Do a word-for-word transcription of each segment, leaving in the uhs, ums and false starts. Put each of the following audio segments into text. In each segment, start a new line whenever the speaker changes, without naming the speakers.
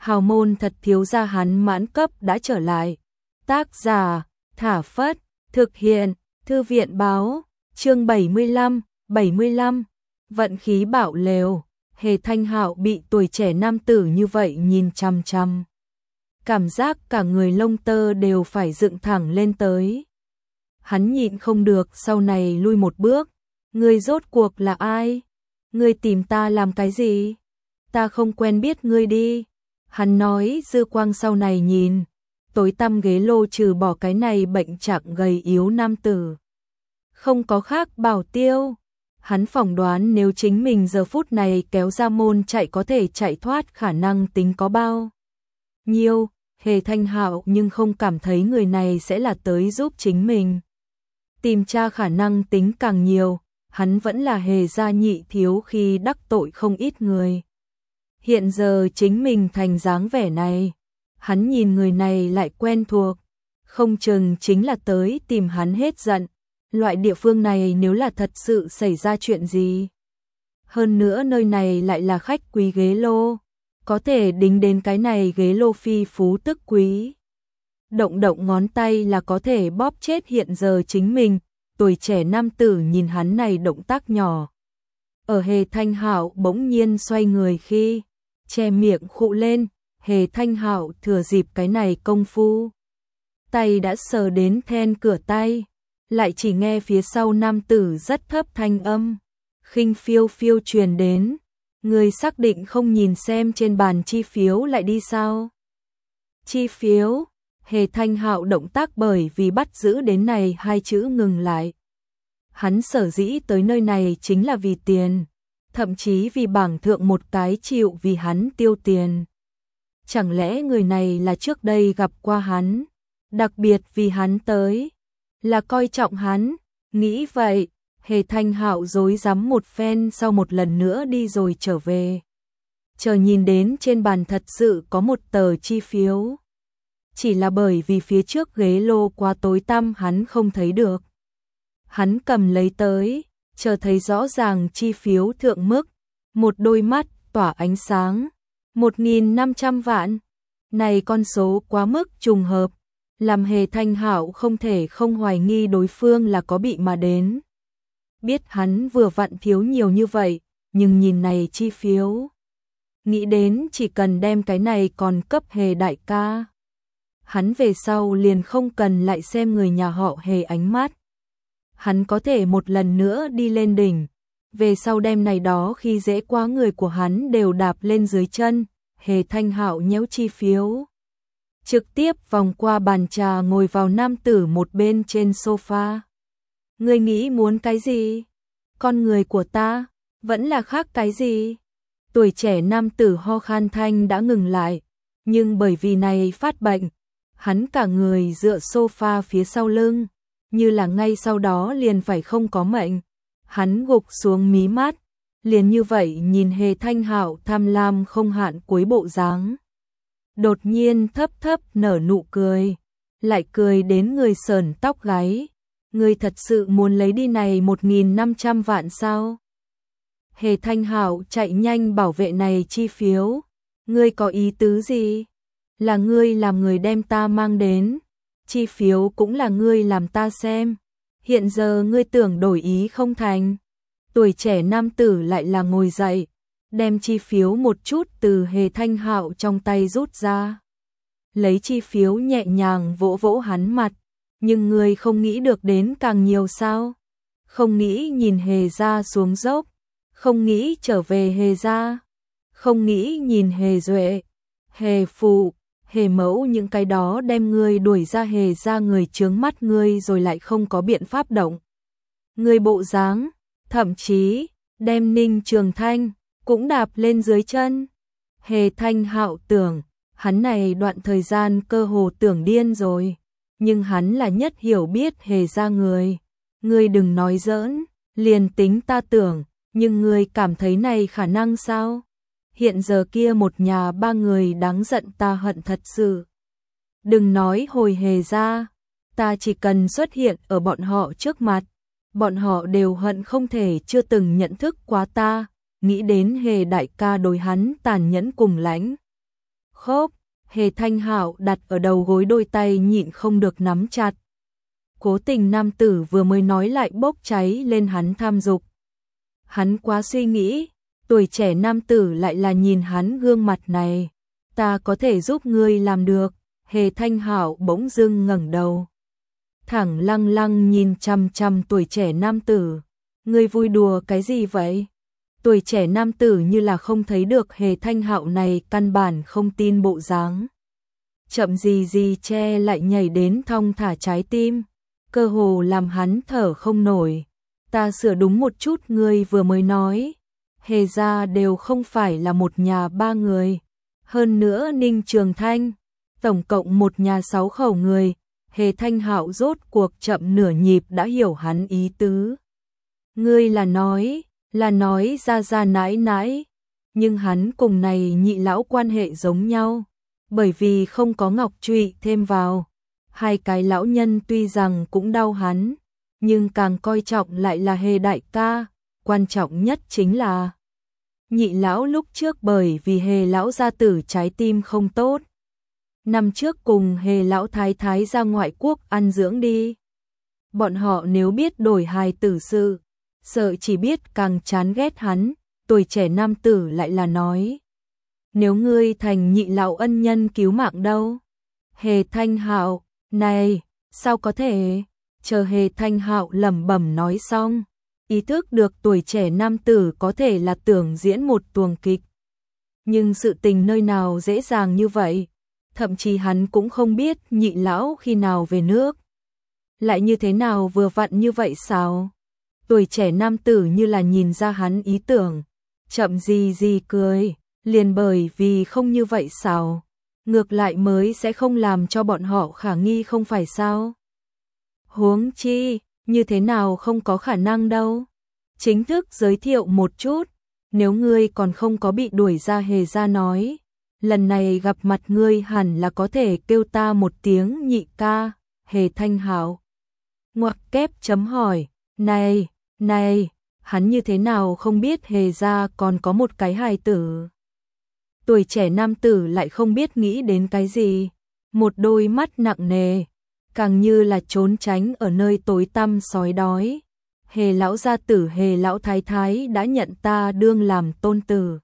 hào môn thật thiếu gia hắn mãn cấp đã trở lại. Tác giả, Thả Phất, thực hiện, Thư viện báo, chương bảy mươi lăm, bảy mươi lăm, vận khí bạo lều, Hề Thanh Hạo bị tuổi trẻ nam tử như vậy nhìn chằm chằm. Cảm giác cả người lông tơ đều phải dựng thẳng lên tới. Hắn nhịn không được sau này lui một bước, ngươi rốt cuộc là ai? Ngươi tìm ta làm cái gì? Ta không quen biết ngươi đi. Hắn nói dư quang sau này nhìn, tối tăm ghế lô trừ bỏ cái này bệnh trạng gầy yếu nam tử. Không có khác bảo tiêu. Hắn phỏng đoán nếu chính mình giờ phút này kéo ra môn chạy có thể chạy thoát khả năng tính có bao nhiêu. Hề Thanh Hạo nhưng không cảm thấy người này sẽ là tới giúp chính mình. Tìm tra khả năng tính càng nhiều, hắn vẫn là Hề gia nhị thiếu khi đắc tội không ít người. Hiện giờ chính mình thành dáng vẻ này, hắn nhìn người này lại quen thuộc, không chừng chính là tới tìm hắn hết giận. Loại địa phương này nếu là thật sự xảy ra chuyện gì. Hơn nữa nơi này lại là khách quý ghế lô, có thể đính đến cái này ghế lô phi phú tức quý. Động động ngón tay là có thể bóp chết hiện giờ chính mình. Tuổi trẻ nam tử nhìn hắn này động tác nhỏ. Ở Hề Thanh Hạo bỗng nhiên xoay người khi che miệng khụ lên, Hề Thanh Hạo thừa dịp cái này công phu. Tay đã sờ đến then cửa tay, lại chỉ nghe phía sau nam tử rất thấp thanh âm, khinh phiêu phiêu truyền đến. Người xác định không nhìn xem trên bàn chi phiếu lại đi sao? Chi phiếu? Hề Thanh Hạo động tác bởi vì bắt giữ đến này hai chữ ngừng lại. Hắn sở dĩ tới nơi này chính là vì tiền, thậm chí vì bảng thượng một cái chịu vì hắn tiêu tiền. Chẳng lẽ người này là trước đây gặp qua hắn, đặc biệt vì hắn tới, là coi trọng hắn? Nghĩ vậy, Hề Thanh Hạo rối rắm một phen sau một lần nữa đi rồi trở về. Chờ nhìn đến trên bàn thật sự có một tờ chi phiếu. Chỉ là bởi vì phía trước ghế lô quá tối tăm hắn không thấy được. Hắn cầm lấy tới, chờ thấy rõ ràng chi phiếu thượng mức, một đôi mắt tỏa ánh sáng, một nghìn năm trăm vạn. Này con số quá mức trùng hợp, làm Hề Thanh Hạo không thể không hoài nghi đối phương là có bị mà đến. Biết hắn vừa vặn thiếu nhiều như vậy, nhưng nhìn này chi phiếu, nghĩ đến chỉ cần đem cái này còn cấp Hề đại ca. Hắn về sau liền không cần lại xem người nhà họ Hề ánh mắt. Hắn có thể một lần nữa đi lên đỉnh, về sau đem này đó khi dễ quá người của hắn đều đạp lên dưới chân. Hề Thanh Hạo nhéo chi phiếu, trực tiếp vòng qua bàn trà ngồi vào nam tử một bên trên sofa. Ngươi nghĩ muốn cái gì? Con người của ta, vẫn là khác cái gì? Tuổi trẻ nam tử ho khan thanh đã ngừng lại, nhưng bởi vì này phát bệnh, hắn cả người dựa sofa phía sau lưng, như là ngay sau đó liền phải không có mệnh. Hắn gục xuống mí mắt, liền như vậy nhìn Hề Thanh Hạo tham lam không hạn cuối bộ dáng. Đột nhiên thấp thấp nở nụ cười, lại cười đến người sờn tóc gáy. Ngươi thật sự muốn lấy đi này một nghìn năm trăm vạn sao? Hề Thanh Hạo chạy nhanh bảo vệ này chi phiếu. Ngươi có ý tứ gì? Là ngươi làm người đem ta mang đến, chi phiếu cũng là ngươi làm ta xem. Hiện giờ ngươi tưởng đổi ý không thành? Tuổi trẻ nam tử lại là ngồi dậy, đem chi phiếu một chút từ Hề Thanh Hạo trong tay rút ra. Lấy chi phiếu nhẹ nhàng vỗ vỗ hắn mặt. Nhưng ngươi không nghĩ được đến càng nhiều sao? Không nghĩ nhìn Hề gia xuống dốc, không nghĩ trở về Hề gia, không nghĩ nhìn Hề duệ, Hề phụ, Hề mẫu những cái đó đem ngươi đuổi ra Hề gia người chướng mắt ngươi rồi lại không có biện pháp động. Ngươi bộ dáng, thậm chí đem Ninh Trường Thanh cũng đạp lên dưới chân. Hề Thanh Hạo tưởng, hắn này đoạn thời gian cơ hồ tưởng điên rồi. Nhưng hắn là nhất hiểu biết Hề gia người. Ngươi đừng nói giỡn, liền tính ta tưởng, nhưng ngươi cảm thấy này khả năng sao? Hiện giờ kia một nhà ba người đáng giận ta hận thật sự. Đừng nói hồi Hề gia, ta chỉ cần xuất hiện ở bọn họ trước mặt, bọn họ đều hận không thể chưa từng nhận thức quá ta. Nghĩ đến Hề đại ca đối hắn tàn nhẫn cùng lãnh Khốp, Hề Thanh Hạo đặt ở đầu gối, đôi tay nhịn không được nắm chặt. Cố tình nam tử vừa mới nói lại bốc cháy lên hắn tham dục. Hắn quá suy nghĩ, tuổi trẻ nam tử lại là nhìn hắn gương mặt này. Ta có thể giúp ngươi làm được. Hề Thanh Hạo bỗng dưng ngẩng đầu, thẳng lăng lăng nhìn chằm chằm tuổi trẻ nam tử. Ngươi vui đùa cái gì vậy? Tuổi trẻ nam tử như là không thấy được Hề Thanh Hạo này căn bản không tin bộ dáng. Chậm gì gì che lại nhảy đến thong thả trái tim, cơ hồ làm hắn thở không nổi. Ta sửa đúng một chút, ngươi vừa mới nói Hề gia đều không phải là một nhà ba người, hơn nữa Ninh Trường Thanh tổng cộng một nhà sáu khẩu người. Hề Thanh Hạo rốt cuộc chậm nửa nhịp đã hiểu hắn ý tứ. Ngươi là nói, là nói ra ra nãi nãi, nhưng hắn cùng này nhị lão quan hệ giống nhau, bởi vì không có ngọc trụy thêm vào. Hai cái lão nhân tuy rằng cũng đau hắn, nhưng càng coi trọng lại là Hề đại ca, quan trọng nhất chính là nhị lão lúc trước bởi vì Hề lão gia tử trái tim không tốt, năm trước cùng Hề lão thái thái ra ngoại quốc ăn dưỡng đi. Bọn họ nếu biết đổi hài tử sự, sợ chỉ biết càng chán ghét hắn. Tuổi trẻ nam tử lại là nói, nếu ngươi thành nhị lão ân nhân cứu mạng đâu? Hề Thanh Hạo, này, sao có thể? Chờ Hề Thanh Hạo lẩm bẩm nói xong, ý thức được tuổi trẻ nam tử có thể là tưởng diễn một tuồng kịch. Nhưng sự tình nơi nào dễ dàng như vậy, thậm chí hắn cũng không biết nhị lão khi nào về nước. Lại như thế nào vừa vặn như vậy sao? Tuổi trẻ nam tử như là nhìn ra hắn ý tưởng, chậm gì gì cười, liền bởi vì không như vậy sao? Ngược lại mới sẽ không làm cho bọn họ khả nghi không phải sao? Huống chi, như thế nào không có khả năng đâu. Chính thức giới thiệu một chút, nếu ngươi còn không có bị đuổi ra Hề gia nói, lần này gặp mặt ngươi hẳn là có thể kêu ta một tiếng nhị ca. Hề Thanh Hạo ngoặc kép chấm hỏi, này, này, hắn như thế nào không biết Hề gia còn có một cái hài tử? Tuổi trẻ nam tử lại không biết nghĩ đến cái gì, một đôi mắt nặng nề, càng như là trốn tránh ở nơi tối tăm sói đói. Hề lão gia tử Hề lão thái thái đã nhận ta đương làm tôn tử.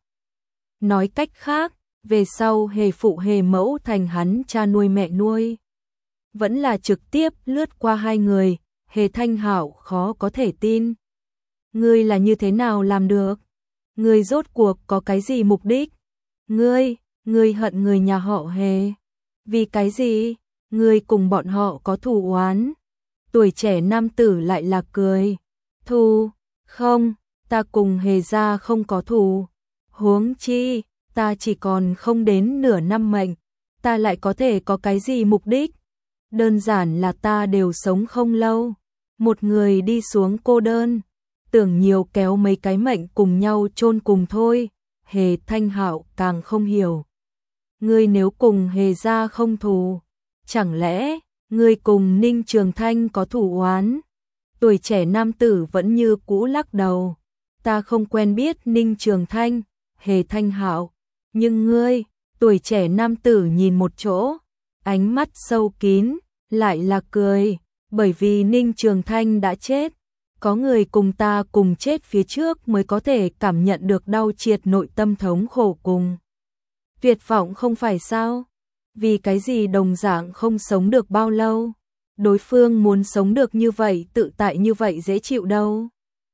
Nói cách khác, về sau Hề phụ Hề mẫu thành hắn cha nuôi mẹ nuôi. Vẫn là trực tiếp lướt qua hai người. Hề Thanh Hạo khó có thể tin. Ngươi là như thế nào làm được? Ngươi rốt cuộc có cái gì mục đích? Ngươi, ngươi hận người nhà họ Hề. Vì cái gì? Ngươi cùng bọn họ có thù oán. Tuổi trẻ nam tử lại là cười. Thù? Không, ta cùng Hề gia không có thù. Huống chi, ta chỉ còn không đến nửa năm mệnh, ta lại có thể có cái gì mục đích? Đơn giản là ta đều sống không lâu, một người đi xuống cô đơn, tưởng nhiều kéo mấy cái mệnh cùng nhau chôn cùng thôi. Hề Thanh Hạo càng không hiểu. Ngươi nếu cùng Hề gia không thù, chẳng lẽ ngươi cùng Ninh Trường Thanh có thù oán? Tuổi trẻ nam tử vẫn như cũ lắc đầu. Ta không quen biết Ninh Trường Thanh. Hề Thanh Hạo, nhưng ngươi, tuổi trẻ nam tử nhìn một chỗ, ánh mắt sâu kín, lại là cười, bởi vì Ninh Trường Thanh đã chết, có người cùng ta cùng chết phía trước mới có thể cảm nhận được đau triệt nội tâm thống khổ cùng tuyệt vọng không phải sao? Vì cái gì đồng dạng không sống được bao lâu, đối phương muốn sống được như vậy, tự tại như vậy dễ chịu đâu.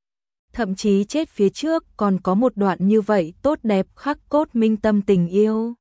Thậm chí chết phía trước còn có một đoạn như vậy tốt đẹp khắc cốt minh tâm tình yêu.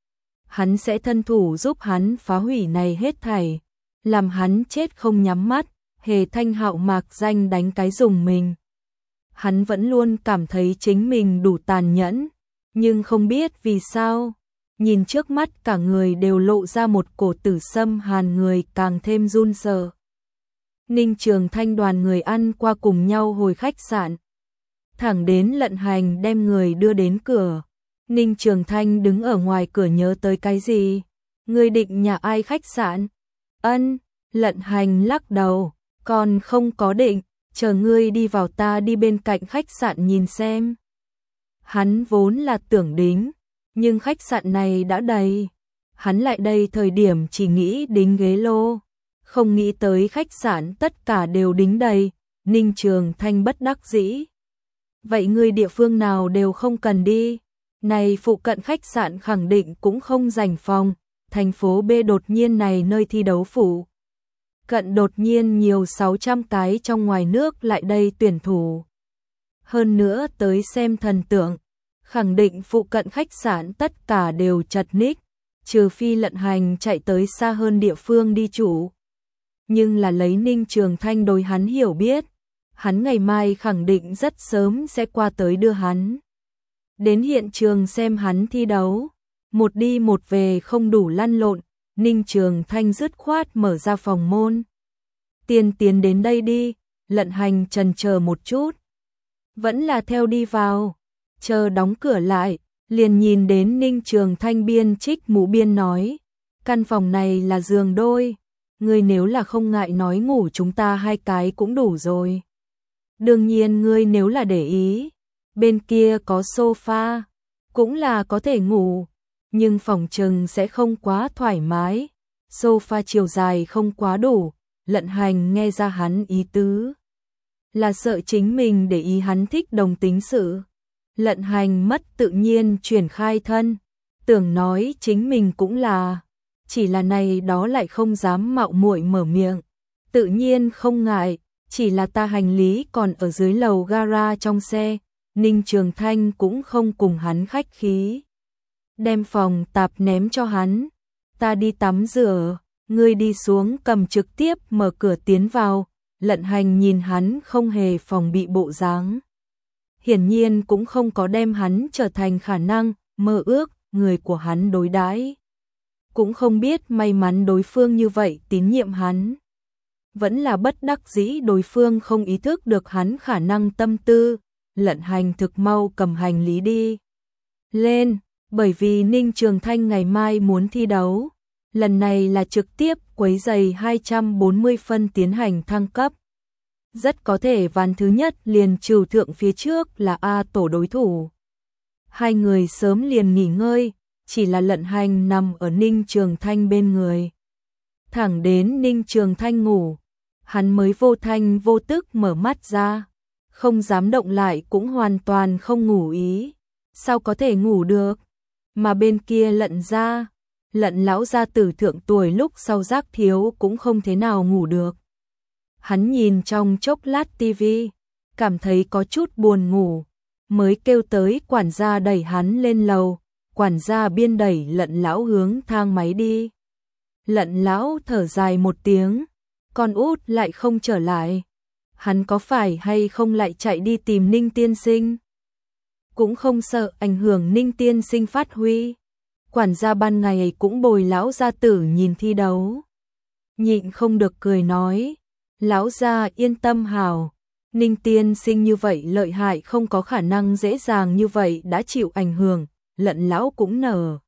Hắn sẽ thân thủ giúp hắn phá hủy này hết thảy, làm hắn chết không nhắm mắt. Hề Thanh Hạo mạc danh đánh cái dùng mình. Hắn vẫn luôn cảm thấy chính mình đủ tàn nhẫn, nhưng không biết vì sao, nhìn trước mắt cả người đều lộ ra một cổ tử xâm hàn, người càng thêm run sợ. Ninh Trường Thanh đoàn người ăn qua cùng nhau hồi khách sạn, thẳng đến Lận Hành đem người đưa đến cửa. Ninh Trường Thanh đứng ở ngoài cửa nhớ tới cái gì. Ngươi định nhà ai khách sạn? Ân, Lận Hành lắc đầu, còn không có định, chờ ngươi đi vào ta đi bên cạnh khách sạn nhìn xem. Hắn vốn là tưởng đính, Nhưng khách sạn này đã đầy. Hắn lại đây thời điểm chỉ nghĩ đính ghế lô, không nghĩ tới khách sạn tất cả đều đính đầy. Ninh Trường Thanh bất đắc dĩ. Vậy người địa phương nào đều không cần đi. Này phụ cận khách sạn khẳng định cũng không dành phòng. Thành phố B đột nhiên này nơi thi đấu phủ cận đột nhiên nhiều sáu trăm cái trong ngoài nước lại đây tuyển thủ. Hơn nữa tới xem thần tượng, khẳng định phụ cận khách sạn tất cả đều chật ních, trừ phi Lận Hành chạy tới xa hơn địa phương đi chủ. Nhưng là lấy Ninh Trường Thanh đối hắn hiểu biết, hắn ngày mai khẳng định rất sớm sẽ qua tới đưa hắn đến hiện trường xem hắn thi đấu. Một đi một về không đủ lăn lộn, Ninh Trường Thanh dứt khoát mở ra phòng môn. Tiền tiến đến đây đi. Lận Hành chần chờ một chút, vẫn là theo đi vào. Chờ đóng cửa lại, liền nhìn đến Ninh Trường Thanh biên trích mũ biên nói, căn phòng này là giường đôi, ngươi nếu là không ngại nói ngủ chúng ta hai cái cũng đủ rồi. Đương nhiên ngươi nếu là để ý, bên kia có sofa, cũng là có thể ngủ, nhưng phòng trừng sẽ không quá thoải mái, sofa chiều dài không quá đủ. Lận Hành nghe ra hắn ý tứ, là sợ chính mình để ý hắn thích đồng tính sự. Lận Hành mất tự nhiên chuyển khai thân, tưởng nói chính mình cũng là, chỉ là này đó lại không dám mạo muội mở miệng. Tự nhiên không ngại, chỉ là ta hành lý còn ở dưới lầu gara trong xe. Ninh Trường Thanh cũng không cùng hắn khách khí, đem phòng tạp ném cho hắn. Ta đi tắm rửa, ngươi đi xuống cầm trực tiếp mở cửa tiến vào. Lận Hành nhìn hắn không hề phòng bị bộ dáng, hiển nhiên cũng không có đem hắn trở thành khả năng mơ ước người của hắn đối đãi, cũng không biết may mắn đối phương như vậy tín nhiệm hắn, vẫn là bất đắc dĩ đối phương không ý thức được hắn khả năng tâm tư. Lận Hành thực mau cầm hành lý đi lên, bởi vì Ninh Trường Thanh ngày mai muốn thi đấu, lần này là trực tiếp quấy giày hai trăm bốn mươi phân tiến hành thăng cấp. Rất có thể ván thứ nhất liền trừu thượng phía trước là A tổ đối thủ. Hai người sớm liền nghỉ ngơi, chỉ là Lận Hành nằm ở Ninh Trường Thanh bên người. Thẳng đến Ninh Trường Thanh ngủ, hắn mới vô thanh vô tức mở mắt ra, không dám động lại cũng hoàn toàn không ngủ ý. Sao có thể ngủ được? Mà bên kia Lận gia, Lận lão gia tử thượng tuổi lúc sau giác thiếu cũng không thế nào ngủ được. Hắn nhìn trong chốc lát tivi, cảm thấy có chút buồn ngủ, mới kêu tới quản gia đẩy hắn lên lầu. Quản gia biên đẩy Lận lão hướng thang máy đi. Lận lão thở dài một tiếng, con út lại không trở lại. Hắn có phải hay không lại chạy đi tìm Ninh tiên sinh? Cũng không sợ ảnh hưởng Ninh tiên sinh phát huy. Quản gia ban ngày cũng bồi lão gia tử nhìn thi đấu, nhịn không được cười nói, lão gia yên tâm hào, Ninh tiên sinh như vậy lợi hại không có khả năng dễ dàng như vậy đã chịu ảnh hưởng. Lận lão cũng nở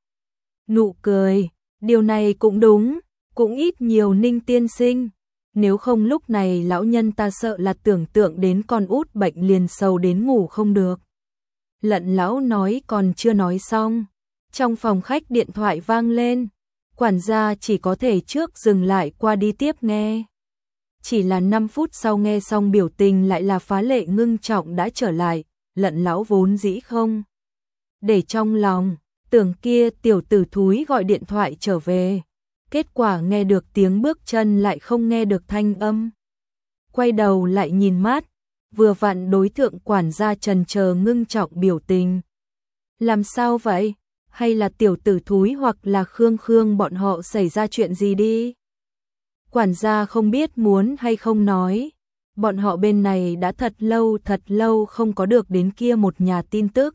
nụ cười, điều này cũng đúng, cũng ít nhiều Ninh tiên sinh, nếu không lúc này lão nhân ta sợ là tưởng tượng đến con út bệnh liền sầu đến ngủ không được. Lận lão nói còn chưa nói xong, trong phòng khách điện thoại vang lên, quản gia chỉ có thể trước dừng lại qua đi tiếp nghe. Chỉ là năm phút sau nghe xong biểu tình lại là phá lệ ngưng trọng đã trở lại. Lận lão vốn dĩ không để trong lòng, tưởng kia tiểu tử thúi gọi điện thoại trở về, kết quả nghe được tiếng bước chân lại không nghe được thanh âm. Quay đầu lại nhìn mắt, vừa vặn đối tượng quản gia trần chờ ngưng trọng biểu tình. Làm sao vậy? Hay là tiểu tử thúi hoặc là Khương Khương bọn họ xảy ra chuyện gì đi? Quản gia không biết muốn hay không nói, bọn họ bên này đã thật lâu thật lâu không có được đến kia một nhà tin tức.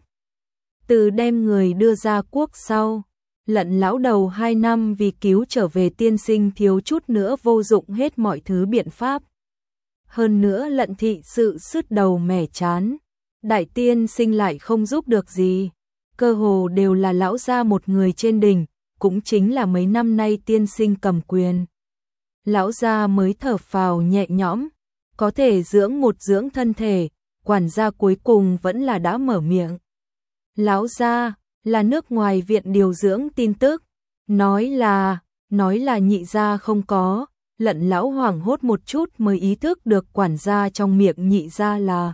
Từ đem người đưa ra quốc sau, Lận lão đầu hai năm vì cứu trở về tiên sinh thiếu chút nữa vô dụng hết mọi thứ biện pháp. Hơn nữa Lận thị sự sứt đầu mẻ chán, đại tiên sinh lại không giúp được gì, cơ hồ đều là lão gia một người trên đỉnh, cũng chính là mấy năm nay tiên sinh cầm quyền. Lão gia mới thở phào nhẹ nhõm, có thể dưỡng một dưỡng thân thể, quản gia cuối cùng vẫn là đã mở miệng. Lão gia, là nước ngoài viện điều dưỡng tin tức, nói là, nói là nhị gia không có, Lận lão hoảng hốt một chút mới ý thức được quản gia trong miệng nhị gia là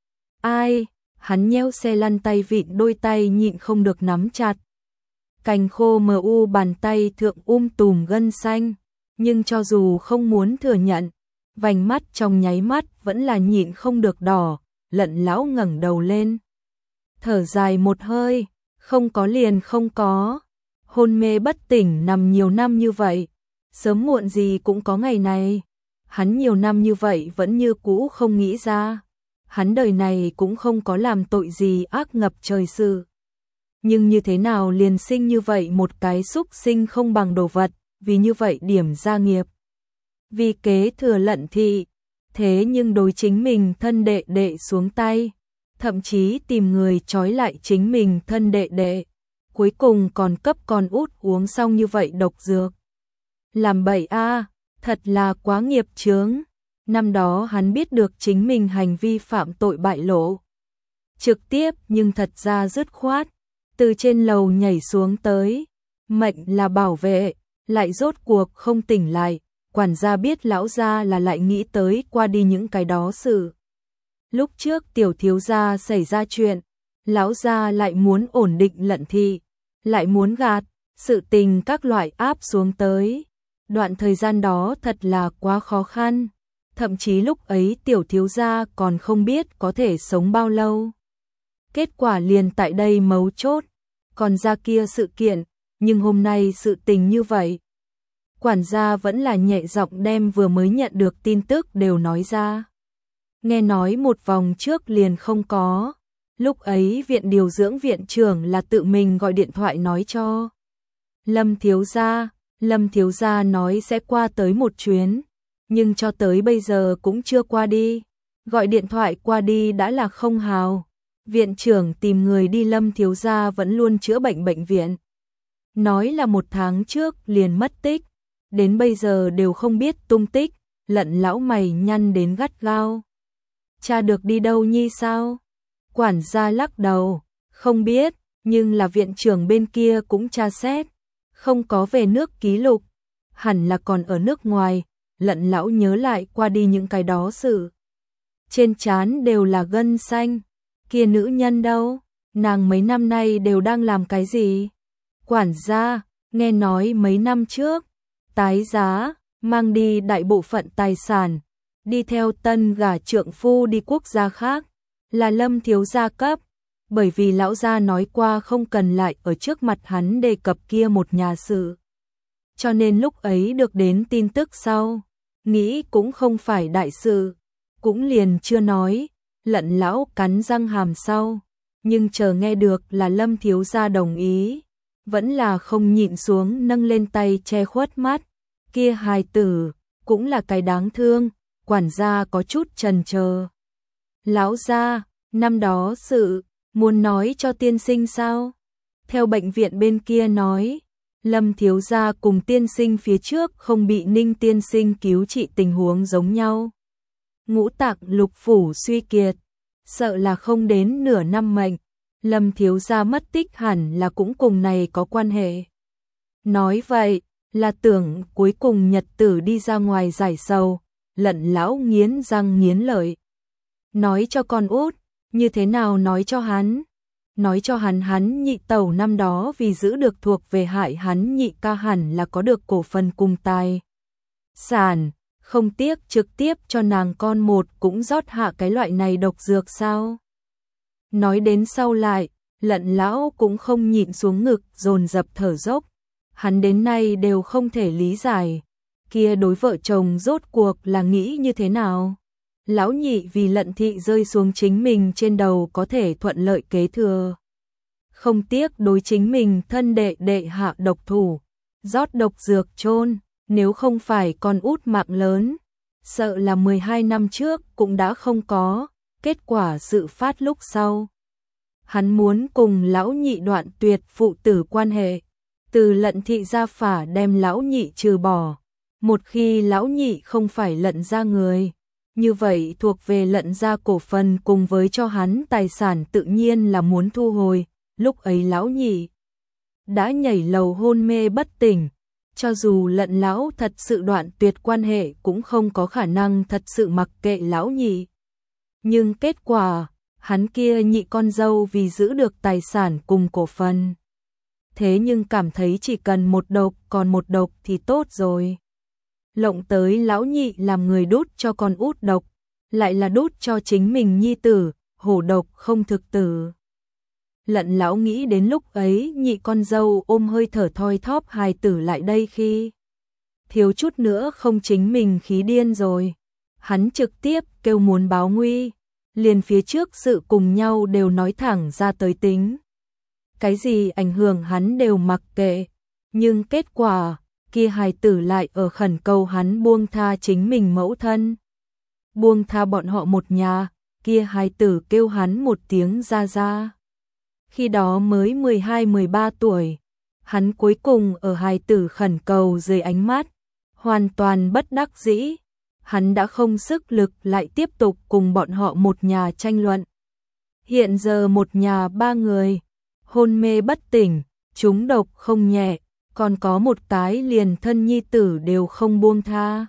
ai, hắn nheo xe lăn tay vịn đôi tay nhịn không được nắm chặt. Cành khô mờ u bàn tay thượng um tùm gân xanh, nhưng cho dù không muốn thừa nhận, vành mắt trong nháy mắt vẫn là nhịn không được đỏ, Lận lão ngẩng đầu lên. Thở dài một hơi, không có liền không có, hôn mê bất tỉnh nằm nhiều năm như vậy, sớm muộn gì cũng có ngày này, hắn nhiều năm như vậy vẫn như cũ không nghĩ ra, hắn đời này cũng không có làm tội gì ác ngập trời sự. Nhưng như thế nào liền sinh như vậy một cái xúc sinh không bằng đồ vật, vì như vậy điểm gia nghiệp. Vì kế thừa Lận thị, thế nhưng đối chính mình thân đệ đệ xuống tay, thậm chí tìm người trói lại chính mình thân đệ đệ, cuối cùng còn cấp con út uống xong như vậy độc dược. Làm bậy a, thật là quá nghiệp chướng. Năm đó hắn biết được chính mình hành vi phạm tội bại lộ. Trực tiếp nhưng thật ra dứt khoát, từ trên lầu nhảy xuống tới, mệnh là bảo vệ, lại rốt cuộc không tỉnh lại, quản gia biết lão gia là lại nghĩ tới qua đi những cái đó sự. Lúc trước tiểu thiếu gia xảy ra chuyện, lão gia lại muốn ổn định Lận thị, lại muốn gạt, sự tình các loại áp xuống tới. Đoạn thời gian đó thật là quá khó khăn, thậm chí lúc ấy tiểu thiếu gia còn không biết có thể sống bao lâu. Kết quả liền tại đây mấu chốt, còn ra kia sự kiện, nhưng hôm nay sự tình như vậy. Quản gia vẫn là nhẹ giọng đem vừa mới nhận được tin tức đều nói ra. Nghe nói một vòng trước liền không có, lúc ấy viện điều dưỡng viện trưởng là tự mình gọi điện thoại nói cho Lâm thiếu gia, Lâm thiếu gia nói sẽ qua tới một chuyến, nhưng cho tới bây giờ cũng chưa qua đi, gọi điện thoại qua đi đã là không hào. Viện trưởng tìm người đi Lâm thiếu gia vẫn luôn chữa bệnh bệnh viện. Nói là một tháng trước liền mất tích, đến bây giờ đều không biết tung tích, Lận lão mày nhăn đến gắt gao. Cha được đi đâu nhi sao? Quản gia lắc đầu, không biết, nhưng là viện trưởng bên kia cũng tra xét, không có về nước ký lục, hẳn là còn ở nước ngoài. Lận lão nhớ lại qua đi những cái đó sự. Trên trán đều là gân xanh, kia nữ nhân đâu, nàng mấy năm nay đều đang làm cái gì? Quản gia, nghe nói mấy năm trước, tái giá, mang đi đại bộ phận tài sản, đi theo tân gả trượng phu đi quốc gia khác, là Lâm thiếu gia cấp, bởi vì lão gia nói qua không cần lại ở trước mặt hắn đề cập kia một nhà sự. Cho nên lúc ấy được đến tin tức sau, nghĩ cũng không phải đại sự, cũng liền chưa nói. Lận lão cắn răng hàm sau, nhưng chờ nghe được là Lâm thiếu gia đồng ý, vẫn là không nhịn xuống nâng lên tay che khuất mắt. Kia hài tử, cũng là cái đáng thương, quản gia có chút chần chờ. Lão gia, năm đó sự, muốn nói cho tiên sinh sao? Theo bệnh viện bên kia nói, Lâm thiếu gia cùng tiên sinh phía trước không bị Ninh tiên sinh cứu trị tình huống giống nhau. Ngũ tạng lục phủ suy kiệt, sợ là không đến nửa năm mệnh, Lâm thiếu gia mất tích hẳn là cũng cùng này có quan hệ. Nói vậy, là tưởng cuối cùng nhật tử đi ra ngoài giải sầu. Lận lão nghiến răng nghiến lợi. Nói cho con út, như thế nào nói cho hắn? Nói cho hắn hắn nhị tẩu năm đó vì giữ được thuộc về hại hắn nhị ca hẳn là có được cổ phần cùng tài sản, không tiếc trực tiếp cho nàng con một cũng rót hạ cái loại này độc dược sao? Nói đến sau lại, Lận lão cũng không nhịn xuống ngực dồn dập thở dốc. Hắn đến nay đều không thể lý giải, kia đối vợ chồng rốt cuộc là nghĩ như thế nào? Lão nhị vì Lận thị rơi xuống chính mình trên đầu có thể thuận lợi kế thừa, không tiếc đối chính mình thân đệ đệ hạ độc thủ, rót độc dược chôn, nếu không phải con út mạng lớn, sợ là mười hai năm trước cũng đã không có. Kết quả sự phát lúc sau, hắn muốn cùng lão nhị đoạn tuyệt phụ tử quan hệ, từ Lận thị gia phả đem lão nhị trừ bỏ. Một khi lão nhị không phải Lận gia người, như vậy thuộc về Lận gia cổ phần cùng với cho hắn tài sản tự nhiên là muốn thu hồi. lúc ấy lão nhị đã nhảy lầu hôn mê bất tỉnh, cho dù Lận lão thật sự đoạn tuyệt quan hệ cũng không có khả năng thật sự mặc kệ lão nhị. Nhưng kết quả, hắn kia nhị con dâu vì giữ được tài sản cùng cổ phần. Thế nhưng cảm thấy chỉ cần một độc còn một độc thì tốt rồi. Lộng tới lão nhị làm người đút cho con út độc, lại là đút cho chính mình nhi tử, hổ độc không thực tử. Lận lão nghĩ đến lúc ấy nhị con dâu ôm hơi thở thoi thóp hài tử lại đây khi thiếu chút nữa không chính mình khí điên rồi. Hắn trực tiếp kêu muốn báo nguy, liền phía trước sự cùng nhau đều nói thẳng ra tới tính. Cái gì ảnh hưởng hắn đều mặc kệ, nhưng kết quả, kia hài tử lại ở khẩn cầu hắn buông tha chính mình mẫu thân. Buông tha bọn họ một nhà, kia hài tử kêu hắn một tiếng ra ra. Khi đó mới mười hai mười ba tuổi, hắn cuối cùng ở hài tử khẩn cầu dưới ánh mắt, hoàn toàn bất đắc dĩ, hắn đã không sức lực lại tiếp tục cùng bọn họ một nhà tranh luận. Hiện giờ một nhà ba người, hôn mê bất tỉnh, trúng độc không nhẹ, còn có một cái liền thân nhi tử đều không buông tha.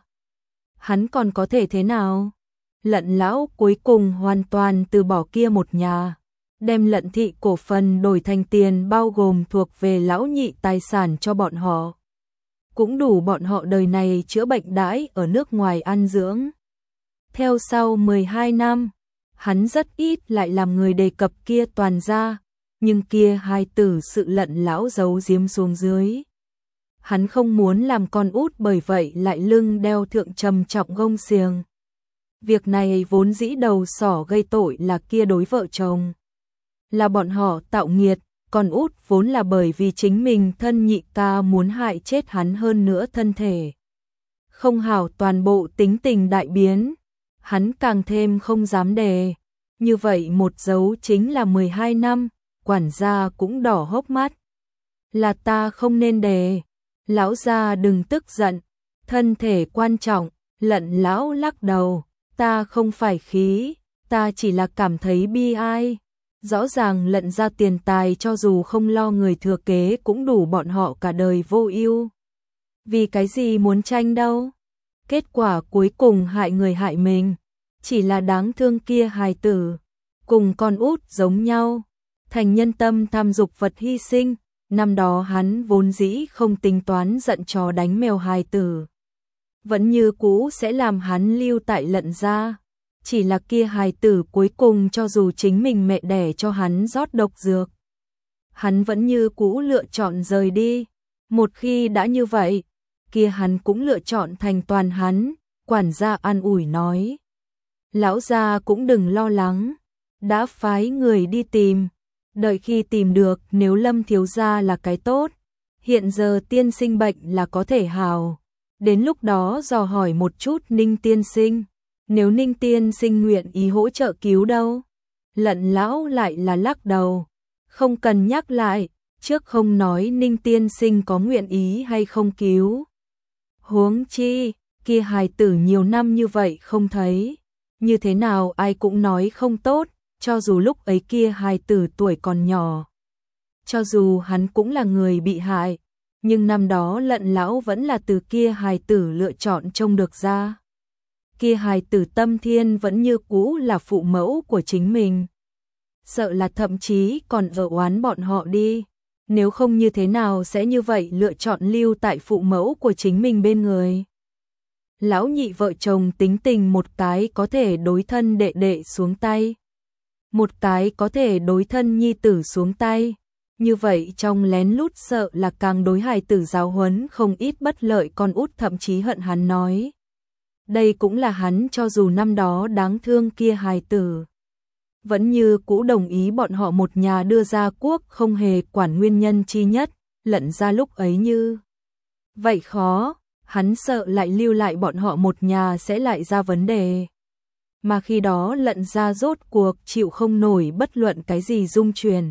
Hắn còn có thể thế nào? Lận lão cuối cùng hoàn toàn từ bỏ kia một nhà, đem Lận thị cổ phần đổi thành tiền bao gồm thuộc về lão nhị tài sản cho bọn họ. Cũng đủ bọn họ đời này chữa bệnh đãi ở nước ngoài ăn dưỡng. Theo sau mười hai năm, hắn rất ít lại làm người đề cập kia toàn gia, nhưng kia hai tử sự Lận lão giấu giếm xuống dưới. Hắn không muốn làm con út bởi vậy lại lưng đeo thượng trầm trọng gông xiềng. Việc này vốn dĩ đầu sỏ gây tội là kia đối vợ chồng. Là bọn họ tạo nghiệt, con út vốn là bởi vì chính mình thân nhị ca muốn hại chết hắn hơn nữa thân thể. Không hảo toàn bộ tính tình đại biến, hắn càng thêm không dám đề. Như vậy một dấu chính là mười hai năm, quản gia cũng đỏ hốc mắt. Là ta không nên đề, lão gia đừng tức giận, thân thể quan trọng, Lận lão lắc đầu, ta không phải khí, ta chỉ là cảm thấy bi ai. Rõ ràng Lận ra tiền tài cho dù không lo người thừa kế cũng đủ bọn họ cả đời vô ưu. Vì cái gì muốn tranh đâu? Kết quả cuối cùng hại người hại mình, chỉ là đáng thương kia hài tử, cùng con út giống nhau, thành nhân tâm tham dục vật hy sinh, năm đó hắn vốn dĩ không tính toán giận chó đánh mèo hài tử. Vẫn như cũ sẽ làm hắn lưu tại Lận gia. Chỉ là kia hài tử cuối cùng cho dù chính mình mẹ đẻ cho hắn rót độc dược, hắn vẫn như cũ lựa chọn rời đi. Một khi đã như vậy, kia hắn cũng lựa chọn thành toàn hắn, quản gia an ủi nói. Lão gia cũng đừng lo lắng, đã phái người đi tìm, đợi khi tìm được nếu Lâm thiếu gia là cái tốt, hiện giờ tiên sinh bệnh là có thể hào. Đến lúc đó dò hỏi một chút Ninh tiên sinh. Nếu Ninh tiên sinh nguyện ý hỗ trợ cứu đâu? Lận lão lại là lắc đầu. Không cần nhắc lại, trước không nói Ninh tiên sinh có nguyện ý hay không cứu. Huống chi, kia hài tử nhiều năm như vậy không thấy. Như thế nào ai cũng nói không tốt, cho dù lúc ấy kia hài tử tuổi còn nhỏ. Cho dù hắn cũng là người bị hại, nhưng năm đó Lận lão vẫn là từ kia hài tử lựa chọn trông được ra. Kia hài tử Tâm Thiên vẫn như cũ là phụ mẫu của chính mình. Sợ là thậm chí còn ở oán bọn họ đi. Nếu không như thế nào sẽ như vậy lựa chọn lưu tại phụ mẫu của chính mình bên người. Lão nhị vợ chồng tính tình một cái có thể đối thân đệ đệ xuống tay. Một cái có thể đối thân nhi tử xuống tay. Như vậy trong lén lút sợ là càng đối hài tử giáo huấn không ít bất lợi con út thậm chí hận hắn nói. Đây cũng là hắn cho dù năm đó đáng thương kia hài tử. Vẫn như cũ đồng ý bọn họ một nhà đưa ra quốc không hề quản nguyên nhân chi nhất, Lận ra lúc ấy như. Vậy khó, hắn sợ lại lưu lại bọn họ một nhà sẽ lại ra vấn đề. Mà khi đó Lận ra rốt cuộc chịu không nổi bất luận cái gì dung truyền.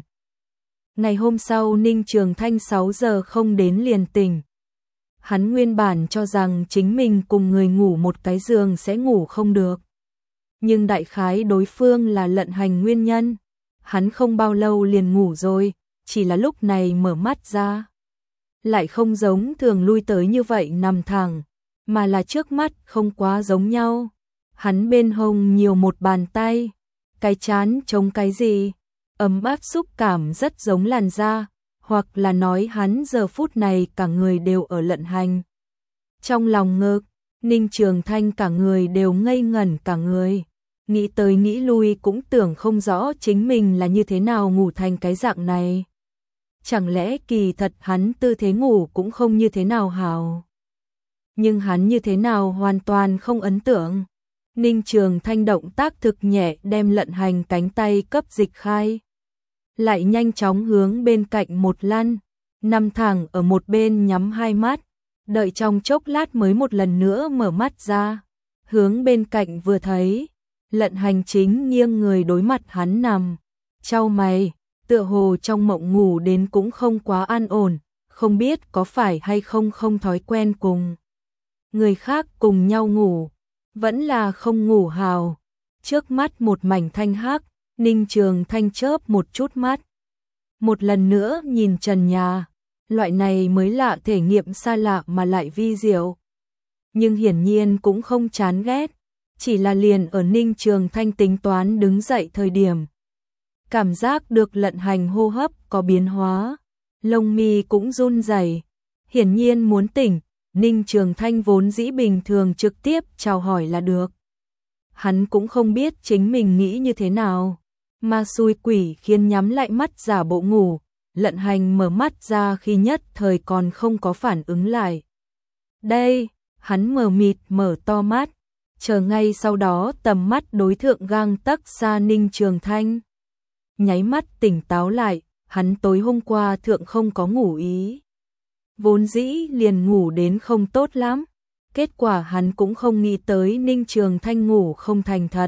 Ngày hôm sau Ninh Trường Thanh sáu giờ không đến liền tỉnh. Hắn nguyên bản cho rằng chính mình cùng người ngủ một cái giường sẽ ngủ không được. Nhưng đại khái đối phương là Lận hành nguyên nhân. Hắn không bao lâu liền ngủ rồi, chỉ là lúc này mở mắt ra. Lại không giống thường lui tới như vậy nằm thẳng, mà là trước mắt không quá giống nhau. Hắn bên hông nhiều một bàn tay, cái chán trông cái gì, ấm áp xúc cảm rất giống làn da, hoặc là nói hắn giờ phút này cả người đều ở lận hành. Trong lòng ngực, Ninh Trường Thanh cả người đều ngây ngẩn cả người, nghĩ tới nghĩ lui cũng tưởng không rõ chính mình là như thế nào ngủ thành cái dạng này. Chẳng lẽ kỳ thật hắn tư thế ngủ cũng không như thế nào hảo. Nhưng hắn như thế nào hoàn toàn không ấn tượng. Ninh Trường Thanh động tác thực nhẹ đem lận hành cánh tay cấp dịch khai. Lại nhanh chóng hướng bên cạnh một lăn, nằm thẳng ở một bên nhắm hai mắt, đợi trong chốc lát mới một lần nữa mở mắt ra. Hướng bên cạnh vừa thấy, lận hành chính nghiêng người đối mặt hắn nằm, chau mày, tựa hồ trong mộng ngủ đến cũng không quá an ổn, không biết có phải hay không không thói quen cùng người khác cùng nhau ngủ, vẫn là không ngủ hào. Trước mắt một mảnh thanh hắc, Ninh Trường Thanh chớp một chút mắt. Một lần nữa nhìn trần nhà, loại này mới lạ thể nghiệm xa lạ mà lại vi diệu. Nhưng hiển nhiên cũng không chán ghét, chỉ là liền ở Ninh Trường Thanh tính toán đứng dậy thời điểm. Cảm giác được lận hành hô hấp có biến hóa, lông mi cũng run rẩy, hiển nhiên muốn tỉnh. Ninh Trường Thanh vốn dĩ bình thường trực tiếp chào hỏi là được. Hắn cũng không biết chính mình nghĩ như thế nào, mà xui quỷ khiến nhắm lại mắt giả bộ ngủ, lận hành mở mắt ra khi nhất thời còn không có phản ứng lại. Đây, hắn mờ mịt mở to mắt, chờ ngay sau đó tầm mắt đối thượng gang tấc xa Ninh Trường Thanh. Nháy mắt tỉnh táo lại, hắn tối hôm qua thượng không có ngủ ý. Vốn dĩ liền ngủ đến không tốt lắm, kết quả hắn cũng không nghĩ tới Ninh Trường Thanh ngủ không thành thật.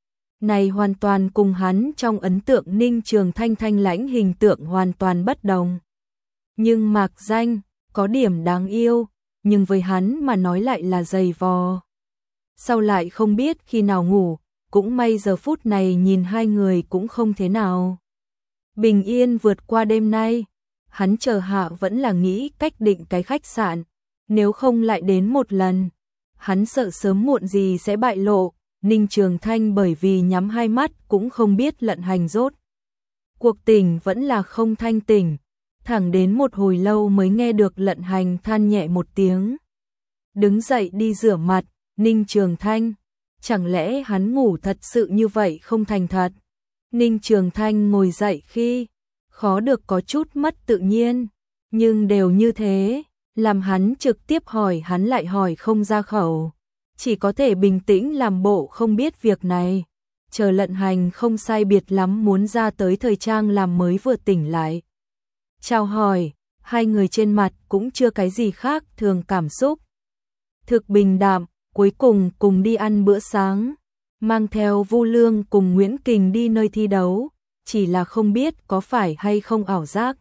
Này hoàn toàn cùng hắn trong ấn tượng Ninh Trường Thanh thanh lãnh hình tượng hoàn toàn bất đồng. Nhưng mạc danh, có điểm đáng yêu, nhưng với hắn mà nói lại là dày vò. Sau lại không biết khi nào ngủ, cũng may giờ phút này nhìn hai người cũng không thế nào bình yên vượt qua đêm nay. Hắn chờ hạ vẫn là nghĩ cách định cái khách sạn, nếu không lại đến một lần. Hắn sợ sớm muộn gì sẽ bại lộ. Ninh Trường Thanh bởi vì nhắm hai mắt cũng không biết lận hành rốt cuộc tỉnh vẫn là không thanh tỉnh, thẳng đến một hồi lâu mới nghe được lận hành than nhẹ một tiếng. Đứng dậy đi rửa mặt. Ninh Trường Thanh, chẳng lẽ hắn ngủ thật sự như vậy không thành thật? Ninh Trường Thanh ngồi dậy khi khó được có chút mất tự nhiên, nhưng đều như thế, làm hắn trực tiếp hỏi hắn lại hỏi không ra khẩu, chỉ có thể bình tĩnh làm bộ không biết việc này, chờ lận hành không sai biệt lắm muốn ra tới thời trang làm mới vừa tỉnh lại. Chào hỏi, hai người trên mặt cũng chưa cái gì khác thường cảm xúc. Thực bình đạm, cuối cùng cùng đi ăn bữa sáng, mang theo Vu Lương cùng Nguyễn Kình đi nơi thi đấu. Chỉ là không biết có phải hay không ảo giác.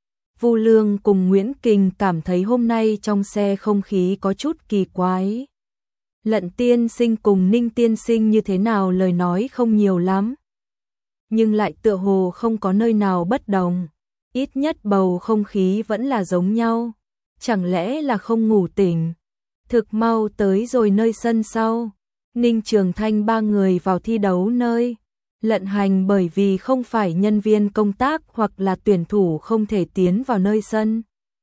Vu Lương cùng Nguyễn Kình cảm thấy hôm nay trong xe không khí có chút kỳ quái. Lận tiên sinh cùng Ninh tiên sinh như thế nào lời nói không nhiều lắm, nhưng lại tựa hồ không có nơi nào bất đồng. Ít nhất bầu không khí vẫn là giống nhau. Chẳng lẽ là không ngủ tỉnh? Thực mau tới rồi nơi sân sau, Ninh Trường Thanh ba người vào thi đấu nơi. Lận hành bởi vì không phải nhân viên công tác hoặc là tuyển thủ không thể tiến vào nơi sân.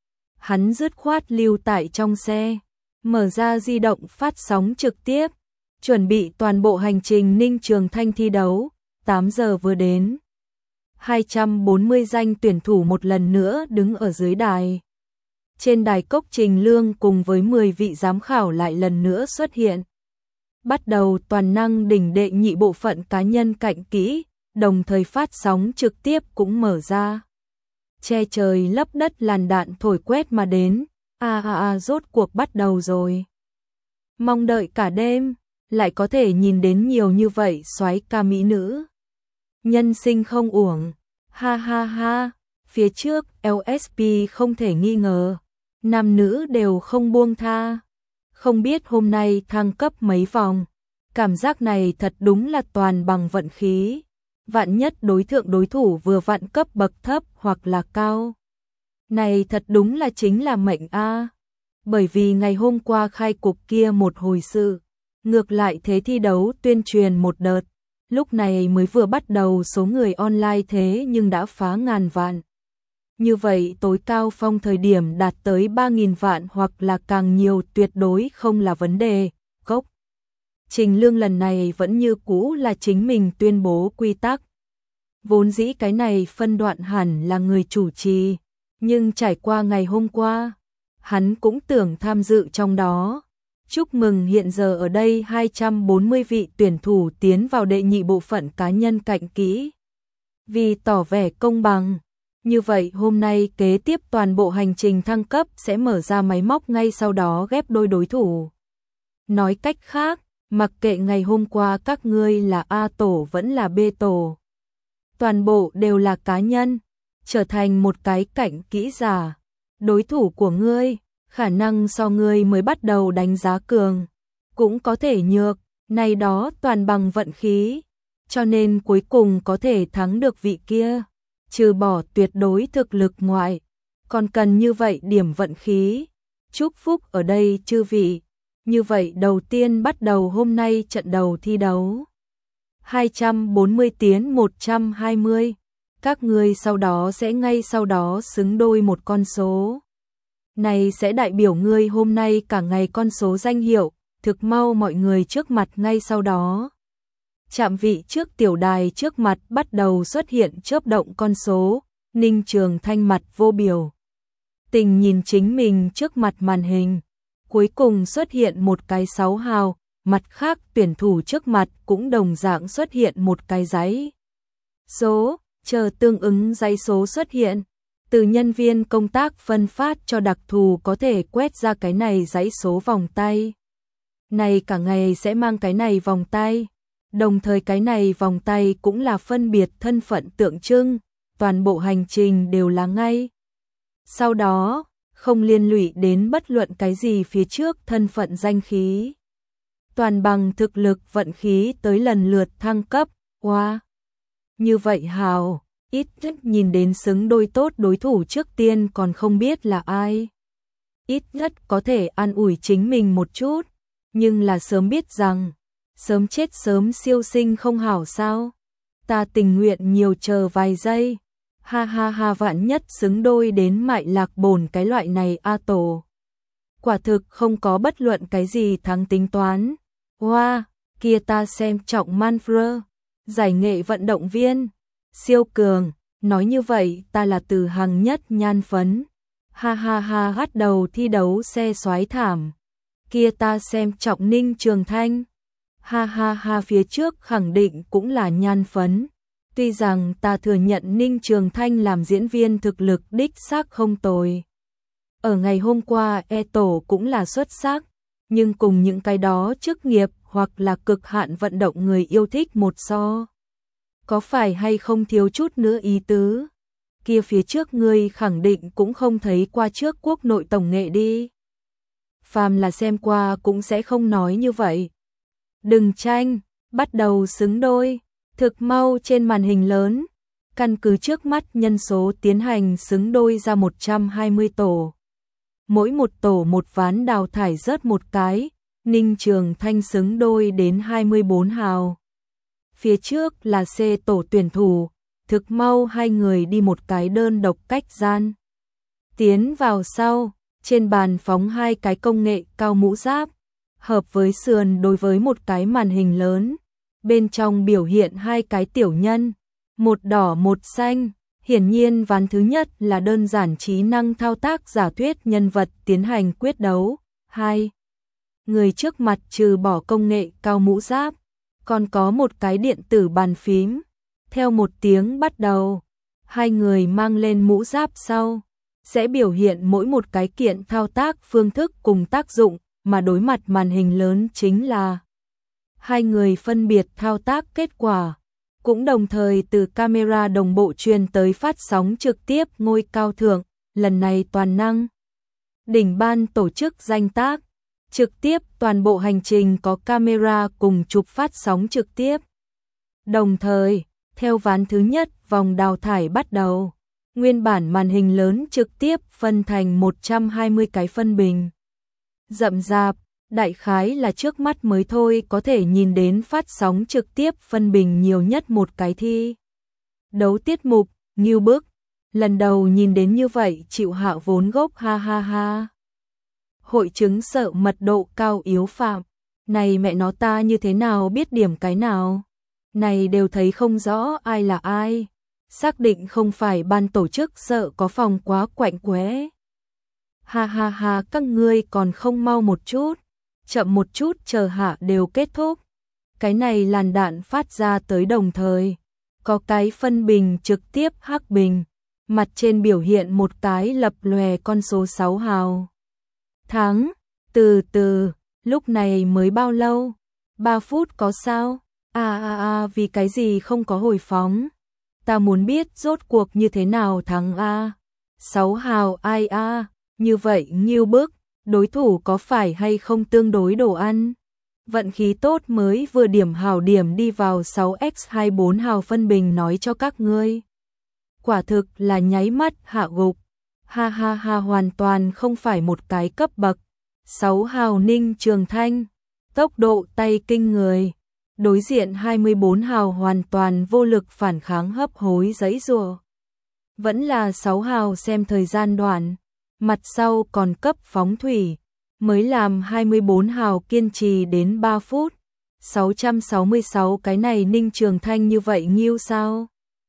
Hắn dứt khoát lưu tại trong xe, mở ra di động phát sóng trực tiếp, chuẩn bị toàn bộ hành trình Ninh Trường Thanh thi đấu. tám giờ vừa đến, hai trăm bốn mươi danh tuyển thủ một lần nữa đứng ở dưới đài. Trên đài Cốc Trình Lương cùng với mười vị giám khảo lại lần nữa xuất hiện. Bắt đầu toàn năng đỉnh đệ nhị bộ phận cá nhân cạnh kỹ, đồng thời phát sóng trực tiếp cũng mở ra. Che trời lấp đất làn đạn thổi quét mà đến, a a a rốt cuộc bắt đầu rồi. Mong đợi cả đêm, lại có thể nhìn đến nhiều như vậy soái ca mỹ nữ. Nhân sinh không uổng, ha ha ha, phía trước lờ ét pê không thể nghi ngờ, nam nữ đều không buông tha. Không biết hôm nay thăng cấp mấy vòng, cảm giác này thật đúng là toàn bằng vận khí. vạn nhất đối thượng đối thủ vừa vặn cấp bậc thấp hoặc là cao. Này thật đúng là chính là mệnh a. Bởi vì ngày hôm qua khai cục kia một hồi sự, ngược lại thế thi đấu tuyên truyền một đợt, lúc này mới vừa bắt đầu số người online thế nhưng đã phá ngàn vạn. Như vậy tối cao phong thời điểm đạt tới ba nghìn vạn hoặc là càng nhiều tuyệt đối không là vấn đề. Gốc Trình Lương lần này vẫn như cũ là chính mình tuyên bố quy tắc. Vốn dĩ cái này phân đoạn hẳn là người chủ trì, nhưng trải qua ngày hôm qua, hắn cũng tưởng tham dự trong đó. Chúc mừng hiện giờ ở đây hai trăm bốn mươi vị tuyển thủ tiến vào đệ nhị bộ phận cá nhân cạnh kỹ. Vì tỏ vẻ công bằng, như vậy hôm nay kế tiếp toàn bộ hành trình thăng cấp sẽ mở ra máy móc ngay sau đó ghép đôi đối thủ. Nói cách khác, mặc kệ ngày hôm qua các ngươi là A tổ vẫn là B tổ, toàn bộ đều là cá nhân, trở thành một cái cảnh kỹ giả. Đối thủ của ngươi, khả năng so ngươi mới bắt đầu đánh giá cường, cũng có thể nhược, này đó toàn bằng vận khí, cho nên cuối cùng có thể thắng được vị kia, trừ bỏ tuyệt đối thực lực ngoại, còn cần như vậy điểm vận khí. Chúc phúc ở đây chư vị. Như vậy đầu tiên bắt đầu hôm nay trận đầu thi đấu. hai trăm bốn mươi tiến một trăm hai mươi. Các ngươi sau đó sẽ ngay sau đó xứng đôi một con số. Này sẽ đại biểu ngươi hôm nay cả ngày con số danh hiệu, thực mau mọi người trước mặt ngay sau đó. Chạm vị trước tiểu đài trước mặt bắt đầu xuất hiện chớp động con số, Ninh Trường Thanh mặt vô biểu tình nhìn chính mình trước mặt màn hình. Cuối cùng xuất hiện một cái sáu hào, mặt khác tuyển thủ trước mặt cũng đồng dạng xuất hiện một cái giấy số, chờ tương ứng giấy số xuất hiện. Từ nhân viên công tác phân phát cho đặc thù có thể quét ra cái này giấy số vòng tay. Này cả ngày sẽ mang cái này vòng tay. Đồng thời cái này vòng tay cũng là phân biệt thân phận tượng trưng, toàn bộ hành trình đều là ngay. Sau đó, không liên lụy đến bất luận cái gì phía trước thân phận danh khí. Toàn bằng thực lực vận khí tới lần lượt thăng cấp, wow. Như vậy hào, ít nhất nhìn đến xứng đôi tốt đối thủ trước tiên còn không biết là ai. Ít nhất có thể an ủi chính mình một chút, nhưng là sớm biết rằng, sớm chết sớm siêu sinh không hảo sao. Ta tình nguyện nhiều chờ vài giây. Ha ha ha, vạn nhất xứng đôi đến Mại Lạc Bồn cái loại này A tổ. Quả thực không có bất luận cái gì thắng tính toán. Wow, kia ta xem trọng Manfred, giải nghệ vận động viên, siêu cường, nói như vậy ta là từ hàng nhất nhan phấn. Ha ha ha, bắt đầu thi đấu xe xoái thảm. Kia ta xem trọng Ninh Trường Thanh. Ha ha ha, phía trước khẳng định cũng là nhan phấn. Tuy rằng ta thừa nhận Ninh Trường Thanh làm diễn viên thực lực đích xác không tồi. Ở ngày hôm qua E tổ cũng là xuất sắc, nhưng cùng những cái đó chức nghiệp hoặc là cực hạn vận động người yêu thích một so. Có phải hay không thiếu chút nữa ý tứ? Kia phía trước ngươi khẳng định cũng không thấy qua trước quốc nội tổng nghệ đi. Phàm là xem qua cũng sẽ không nói như vậy. Đừng tranh, bắt đầu xứng đôi. Thực mau trên màn hình lớn, căn cứ trước mắt nhân số tiến hành xứng đôi ra một trăm hai mươi tổ. Mỗi một tổ một ván đào thải rớt một cái, Ninh Trường Thanh xứng đôi đến hai mươi bốn hào. Phía trước là C tổ tuyển thủ, thực mau hai người đi một cái đơn độc cách gian. Tiến vào sau, trên bàn phóng hai cái công nghệ cao mũ giáp, hợp với sườn đối với một cái màn hình lớn. Bên trong biểu hiện hai cái tiểu nhân, một đỏ một xanh. Hiển nhiên ván thứ nhất là đơn giản trí năng thao tác giả thuyết nhân vật tiến hành quyết đấu. Hai người trước mặt trừ bỏ công nghệ cao mũ giáp, còn có một cái điện tử bàn phím. Theo một tiếng bắt đầu, hai người mang lên mũ giáp sau, sẽ biểu hiện mỗi một cái kiện thao tác phương thức cùng tác dụng, mà đối mặt màn hình lớn chính là hai người phân biệt thao tác kết quả, cũng đồng thời từ camera đồng bộ truyền tới phát sóng trực tiếp ngôi cao thượng, lần này toàn năng. Đỉnh ban tổ chức danh tác, trực tiếp toàn bộ hành trình có camera cùng chụp phát sóng trực tiếp. Đồng thời, Theo ván thứ nhất, vòng đào thải bắt đầu. Nguyên bản màn hình lớn trực tiếp phân thành một trăm hai mươi cái phân bình. Rậm rạp, đại khái là trước mắt mới thôi có thể nhìn đến phát sóng trực tiếp phân bình nhiều nhất một cái thi. Đấu tiết mục, nghiêu bức. Lần đầu nhìn đến như vậy chịu hạ vốn gốc ha ha ha. Hội chứng sợ mật độ cao yếu phạm. Này mẹ nó ta như thế nào biết điểm cái nào? Này đều thấy không rõ ai là ai. Xác định không phải ban tổ chức sợ có phòng quá quạnh quẽ. Ha ha ha, các ngươi còn không mau một chút. Chậm một chút chờ hạ đều kết thúc. Cái này làn đạn phát ra tới đồng thời. Có cái phân bình trực tiếp hắc bình. Mặt trên biểu hiện một cái lập lòe con số sáu hào. Thắng, từ từ, lúc này mới bao lâu? ba phút có sao? À à à, vì cái gì không có hồi phóng? Ta muốn biết rốt cuộc như thế nào thắng a. sáu hào ai a, như vậy nghiêu bức, đối thủ có phải hay không tương đối đồ ăn? Vận khí tốt mới vừa điểm hào điểm đi vào sáu nhân hai mươi bốn hào phân bình nói cho các ngươi. Quả thực là nháy mắt hạ gục. Ha ha ha, hoàn toàn không phải một cái cấp bậc. sáu hào Ninh Trường Thanh, tốc độ tay kinh người. Đối diện hai mươi bốn hào hoàn toàn vô lực phản kháng hấp hối giãy giụa. Vẫn là sáu hào xem thời gian đoạn, mặt sau còn cấp phóng thủy, mới làm hai mươi bốn hào kiên trì đến ba phút. sáu trăm sáu mươi sáu cái này Ninh Trường Thanh như vậy nghiêu sao?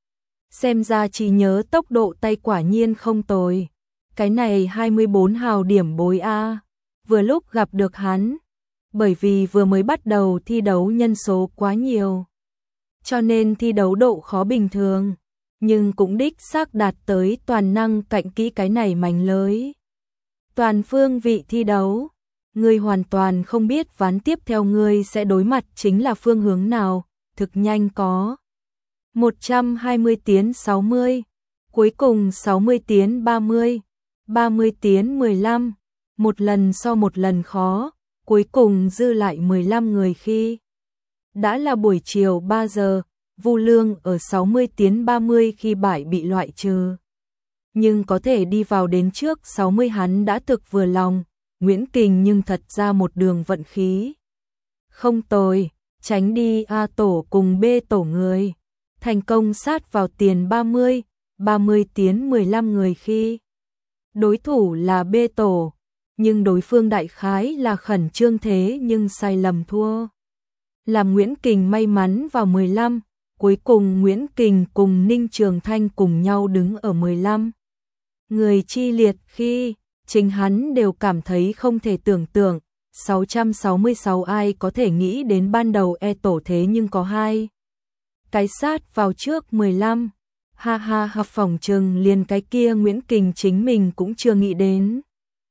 Xem ra chỉ nhớ tốc độ tay quả nhiên không tồi. Cái này hai mươi bốn hào điểm bối a, vừa lúc gặp được hắn. Bởi vì vừa mới bắt đầu thi đấu nhân số quá nhiều, cho nên thi đấu độ khó bình thường, nhưng cũng đích xác đạt tới toàn năng cạnh kỹ cái này mảnh lưới. Toàn phương vị thi đấu, ngươi hoàn toàn không biết ván tiếp theo ngươi sẽ đối mặt chính là phương hướng nào, thực nhanh có. một trăm hai mươi tiến sáu mươi, cuối cùng sáu mươi tiến ba mươi, ba mươi tiến mười lăm, một lần so một lần khó. Cuối cùng dư lại mười lăm người khi đã là buổi chiều ba giờ, Vu Lương ở sáu mươi tiến ba mươi khi bại bị loại trừ. Nhưng có thể đi vào đến trước sáu mươi hắn đã thực vừa lòng, Nguyễn Kình nhưng thật ra một đường vận khí. Không tồi, tránh đi A tổ cùng B tổ người, thành công sát vào tiền ba mươi, ba mươi tiến mười lăm người khi đối thủ là B tổ. Nhưng đối phương đại khái là khẩn trương thế nhưng sai lầm thua. Làm Nguyễn Kình may mắn vào mười lăm, cuối cùng Nguyễn Kình cùng Ninh Trường Thanh cùng nhau đứng ở mười lăm. Người chi liệt khi chính hắn đều cảm thấy không thể tưởng tượng, sáu trăm sáu mươi sáu ai có thể nghĩ đến ban đầu E tổ thế nhưng có hai. Cái sát vào trước mười lăm, ha ha hợp phòng trừng liền cái kia Nguyễn Kình chính mình cũng chưa nghĩ đến.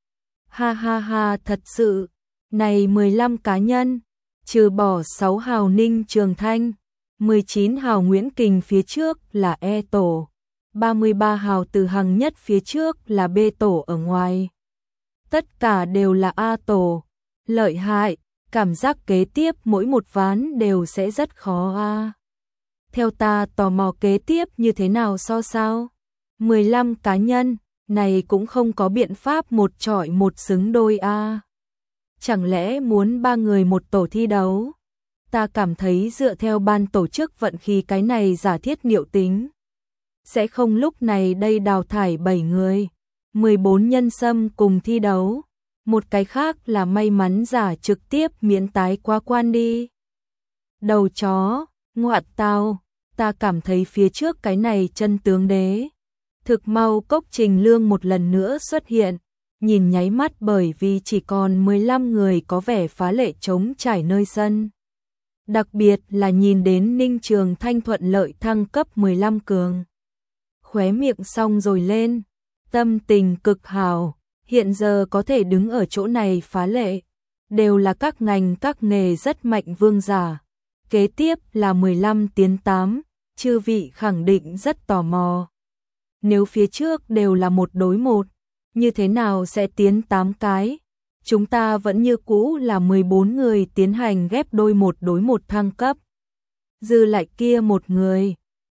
Ha ha ha, thật sự, này mười lăm cá nhân, trừ bỏ sáu hào Ninh Trường Thanh, mười chín hào Nguyễn Kình phía trước là E tổ, ba mươi ba hào Từ Hằng Nhất phía trước là B tổ ở ngoài. Tất cả đều là A tổ, lợi hại, cảm giác kế tiếp mỗi một ván đều sẽ rất khó a. Theo ta tò mò kế tiếp như thế nào so sao? mười lăm cá nhân. Này cũng không có biện pháp một chọi một xứng đôi a. À. Chẳng lẽ muốn ba người một tổ thi đấu? Ta cảm thấy dựa theo ban tổ chức vận khí cái này giả thiết liệu tính. Sẽ không lúc này đây đào thải bảy người, mười bốn nhân sâm cùng thi đấu. Một cái khác là may mắn giả trực tiếp miễn tái qua quan đi. Đầu chó, ngoạn tao, ta cảm thấy phía trước cái này chân tướng đế. Thực mau Cốc Trình Lương một lần nữa xuất hiện, nhìn nháy mắt bởi vì chỉ còn mười lăm người có vẻ phá lệ trống trải nơi sân. Đặc biệt là nhìn đến Ninh Trường Thanh thuận lợi thăng cấp mười lăm cường. Khóe miệng xong rồi lên, tâm tình cực hào, hiện giờ có thể đứng ở chỗ này phá lệ, đều là các ngành các nghề rất mạnh vương giả. Kế tiếp là mười lăm tiến tám, chư vị khẳng định rất tò mò. Nếu phía trước đều là một đối một, như thế nào sẽ tiến tám cái? Chúng ta vẫn như cũ là mười bốn người tiến hành ghép đôi một đối một thăng cấp. Dư lại kia một người,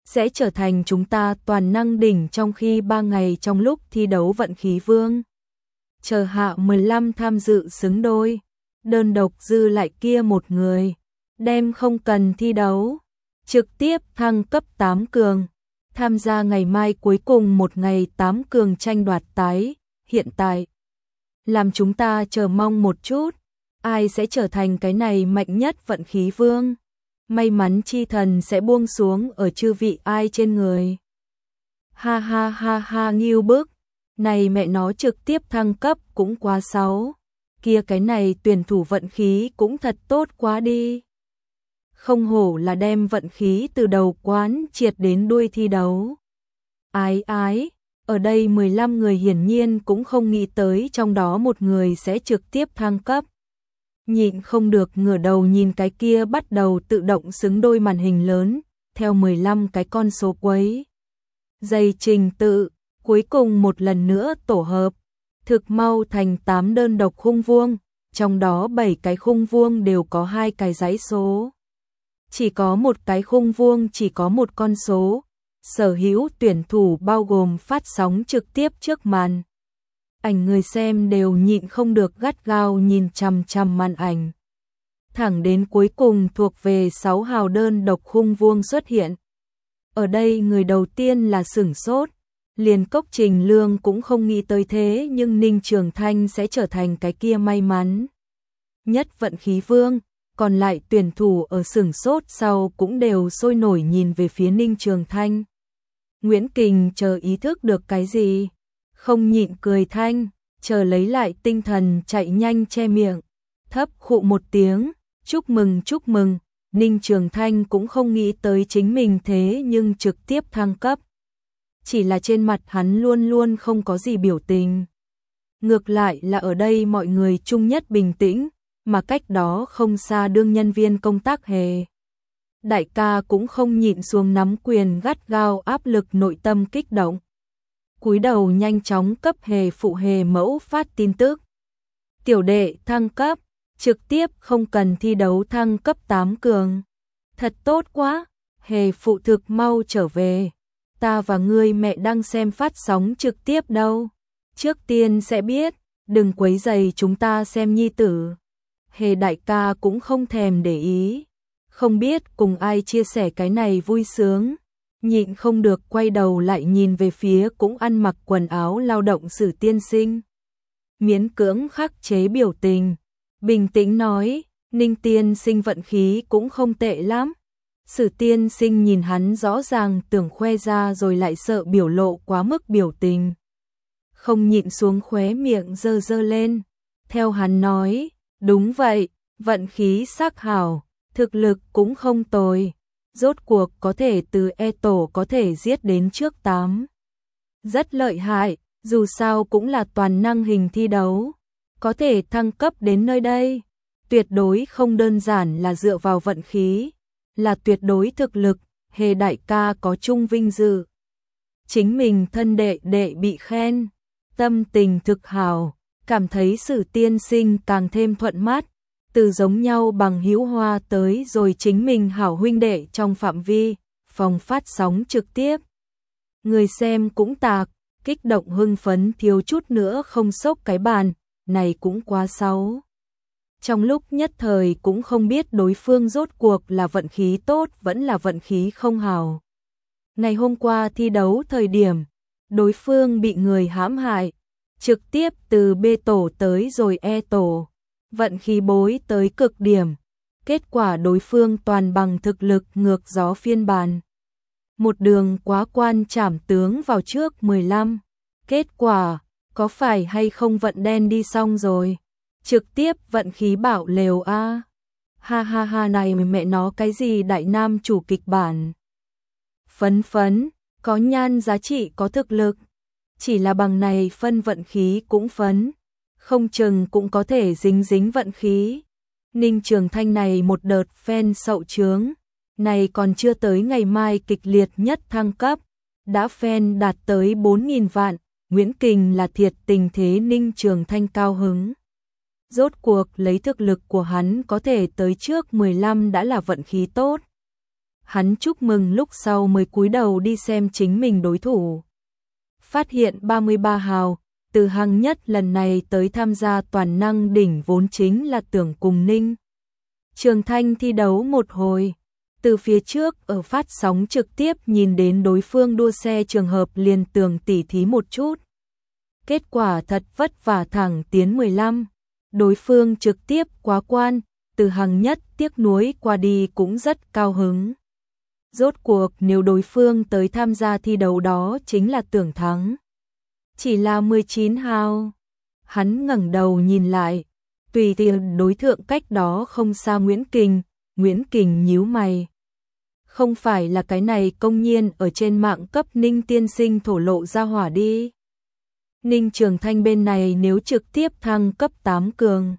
sẽ trở thành chúng ta toàn năng đỉnh trong khi ba ngày trong lúc thi đấu vận khí vương. Chờ hạ mười lăm tham dự xứng đôi, đơn độc dư lại kia một người, đem không cần thi đấu, trực tiếp thăng cấp tám cường, tham gia ngày mai cuối cùng một ngày tám cường tranh đoạt tái, hiện tại. Làm chúng ta chờ mong một chút, ai sẽ trở thành cái này mạnh nhất vận khí vương? May mắn chi thần sẽ buông xuống ở chư vị ai trên người. Ha ha ha ha nghiêu bức, này mẹ nó trực tiếp thăng cấp cũng quá xấu. Kia cái này tuyển thủ vận khí cũng thật tốt quá đi. Không hổ là đem vận khí từ đầu quán triệt đến đuôi thi đấu. Ái ái, ở đây mười lăm người hiển nhiên cũng không nghĩ tới trong đó một người sẽ trực tiếp thăng cấp. Nhịn không được ngửa đầu nhìn cái kia bắt đầu tự động xứng đôi màn hình lớn, theo mười lăm cái con số quấy. Dây trình tự, cuối cùng một lần nữa tổ hợp, thực mau thành tám đơn độc khung vuông, trong đó bảy cái khung vuông đều có hai cái dãy số. Chỉ có một cái khung vuông chỉ có một con số, sở hữu tuyển thủ bao gồm phát sóng trực tiếp trước màn. Ảnh người xem đều nhịn không được gắt gao nhìn chằm chằm màn ảnh. Thẳng đến cuối cùng thuộc về sáu hào đơn độc khung vuông xuất hiện. Ở đây người đầu tiên là sửng sốt, liền Cốc Trình Lương cũng không nghĩ tới thế nhưng Ninh Trường Thanh sẽ trở thành cái kia may mắn nhất vận khí vương, còn lại tuyển thủ ở sửng sốt sau cũng đều sôi nổi nhìn về phía Ninh Trường Thanh. Nguyễn Kình chờ ý thức được cái gì, không nhịn cười thanh, chờ lấy lại tinh thần chạy nhanh che miệng, thấp khụ một tiếng, chúc mừng chúc mừng. Ninh Trường Thanh cũng không nghĩ tới chính mình thế nhưng trực tiếp thăng cấp. Chỉ là trên mặt hắn luôn luôn không có gì biểu tình. Ngược lại là ở đây mọi người chung nhất bình tĩnh, mà cách đó không xa đương nhân viên công tác Hề. Đại ca cũng không nhịn xuống nắm quyền gắt gao áp lực nội tâm kích động. Cúi đầu nhanh chóng cấp Hề phụ Hề mẫu phát tin tức. Tiểu đệ thăng cấp, trực tiếp không cần thi đấu thăng cấp tám cường. Thật tốt quá, Hề phụ thực mau trở về. Ta và ngươi mẹ đang xem phát sóng trực tiếp đâu. Trước tiên sẽ biết, đừng quấy rầy chúng ta xem nhi tử. Hề đại ca cũng không thèm để ý. Không biết cùng ai chia sẻ cái này vui sướng. Nhịn không được quay đầu lại nhìn về phía cũng ăn mặc quần áo lao động Sử tiên sinh. Miễn cưỡng khắc chế biểu tình. Bình tĩnh nói, Ninh tiên sinh vận khí cũng không tệ lắm. Sử tiên sinh nhìn hắn rõ ràng tưởng khoe ra rồi lại sợ biểu lộ quá mức biểu tình. Không nhịn xuống khóe miệng dơ dơ lên. Theo hắn nói, đúng vậy, vận khí sắc hảo, thực lực cũng không tồi. Rốt cuộc có thể từ E tổ có thể giết đến trước tám. Rất lợi hại, dù sao cũng là toàn năng hình thi đấu. Có thể thăng cấp đến nơi đây, tuyệt đối không đơn giản là dựa vào vận khí, là tuyệt đối thực lực. Hề đại ca có chung vinh dự. Chính mình thân đệ đệ bị khen, tâm tình thực hào, cảm thấy Sử tiên sinh càng thêm thuận mắt, từ giống nhau bằng hữu hoa tới rồi chính mình hảo huynh đệ trong phạm vi, phòng phát sóng trực tiếp. Người xem cũng tạc, kích động hưng phấn thiếu chút nữa không xốc cái bàn, này cũng quá xấu. Trong lúc nhất thời cũng không biết đối phương rốt cuộc là vận khí tốt vẫn là vận khí không hào. Ngày hôm qua thi đấu thời điểm, đối phương bị người hãm hại, trực tiếp từ B tổ tới rồi E tổ, vận khí bối tới cực điểm. Kết quả đối phương toàn bằng thực lực ngược gió phiên bản. Một đường quá quan trảm tướng vào trước mười lăm. Kết quả, có phải hay không vận đen đi xong rồi. Trực tiếp vận khí bảo lều a à. Ha ha ha này mẹ nó cái gì đại nam chủ kịch bản. Phấn phấn, có nhan giá trị có thực lực. Chỉ là bằng này phân vận khí cũng phấn. Không chừng cũng có thể dính dính vận khí. Ninh Trường Thanh này một đợt fan sậu chướng. Này còn chưa tới ngày mai kịch liệt nhất thăng cấp. Đã fan đạt tới bốn nghìn vạn. Nguyễn Kình là thiệt tình thế Ninh Trường Thanh cao hứng. Rốt cuộc lấy thực lực của hắn có thể tới trước mười lăm đã là vận khí tốt. Hắn chúc mừng lúc sau mới cúi đầu đi xem chính mình đối thủ. Phát hiện ba mươi ba hào, Từ Hằng Nhất lần này tới tham gia toàn năng đỉnh vốn chính là tưởng cùng Ninh Trường Thanh thi đấu một hồi. Từ phía trước ở phát sóng trực tiếp nhìn đến đối phương đua xe trường hợp liền tưởng tỉ thí một chút. Kết quả thật vất vả thẳng tiến mười lăm. Đối phương trực tiếp quá quan, Từ Hằng Nhất tiếc nuối qua đi cũng rất cao hứng. Rốt cuộc nếu đối phương tới tham gia thi đấu đó chính là tưởng thắng. Chỉ là mười chín hào. Hắn ngẩng đầu nhìn lại, tùy tiện đối thượng cách đó không xa Nguyễn Kình. Nguyễn Kình nhíu mày. Không phải là cái này công nhiên ở trên mạng cấp Ninh tiên sinh thổ lộ ra hỏa đi. Ninh Trường Thanh bên này nếu trực tiếp thăng cấp tám cường.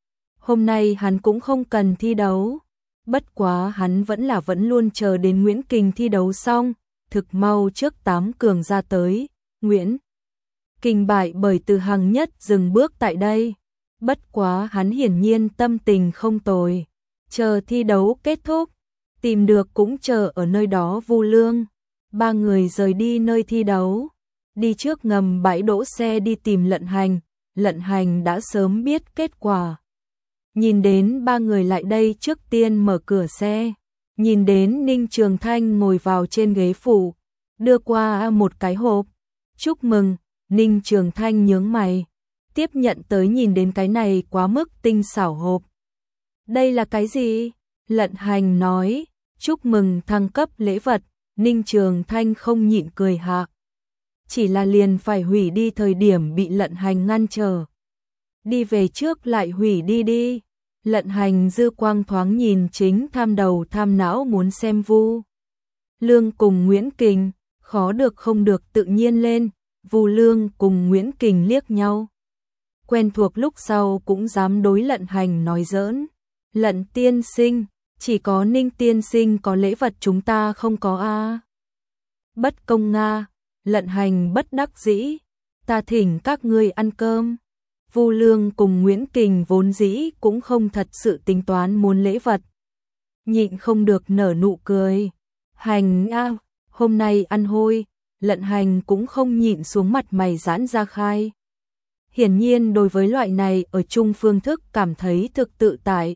Hôm nay hắn cũng không cần thi đấu. Bất quá hắn vẫn là vẫn luôn chờ đến Nguyễn Kình thi đấu xong, thực mau trước tám cường ra tới. Nguyễn Kình bại bởi Từ Hằng Nhất dừng bước tại đây. Bất quá hắn hiển nhiên tâm tình không tồi. Chờ thi đấu kết thúc, tìm được cũng chờ ở nơi đó Vu Lương. Ba người rời đi nơi thi đấu. Đi trước ngầm bãi đỗ xe đi tìm Lận Hành. Lận Hành đã sớm biết kết quả. Nhìn đến ba người lại đây trước tiên mở cửa xe. Nhìn đến Ninh Trường Thanh ngồi vào trên ghế phụ. Đưa qua một cái hộp. Chúc mừng. Ninh Trường Thanh nhướng mày. Tiếp nhận tới nhìn đến cái này quá mức tinh xảo hộp. Đây là cái gì? Lận Hành nói. Chúc mừng thăng cấp lễ vật. Ninh Trường Thanh không nhịn cười hạ. Chỉ là liền phải hủy đi thời điểm bị Lận Hành ngăn trở. Đi về trước lại hủy đi đi. Lận Hành dư quang thoáng nhìn chính tham đầu tham não muốn xem Vu Lương cùng Nguyễn Kình, khó được không được tự nhiên lên. Vu Lương cùng Nguyễn Kình liếc nhau. Quen thuộc lúc sau cũng dám đối Lận Hành nói giỡn. Lận tiên sinh, chỉ có Ninh tiên sinh có lễ vật chúng ta không có a. À. Bất công nga. Lận Hành bất đắc dĩ. Ta thỉnh các ngươi ăn cơm. Vu Lương cùng Nguyễn Kình vốn dĩ cũng không thật sự tính toán muốn lễ vật. Nhịn không được nở nụ cười. Hành a, hôm nay ăn hôi. Lận Hành cũng không nhịn xuống mặt mày giãn ra khai. Hiển nhiên đối với loại này ở chung phương thức cảm thấy thực tự tại.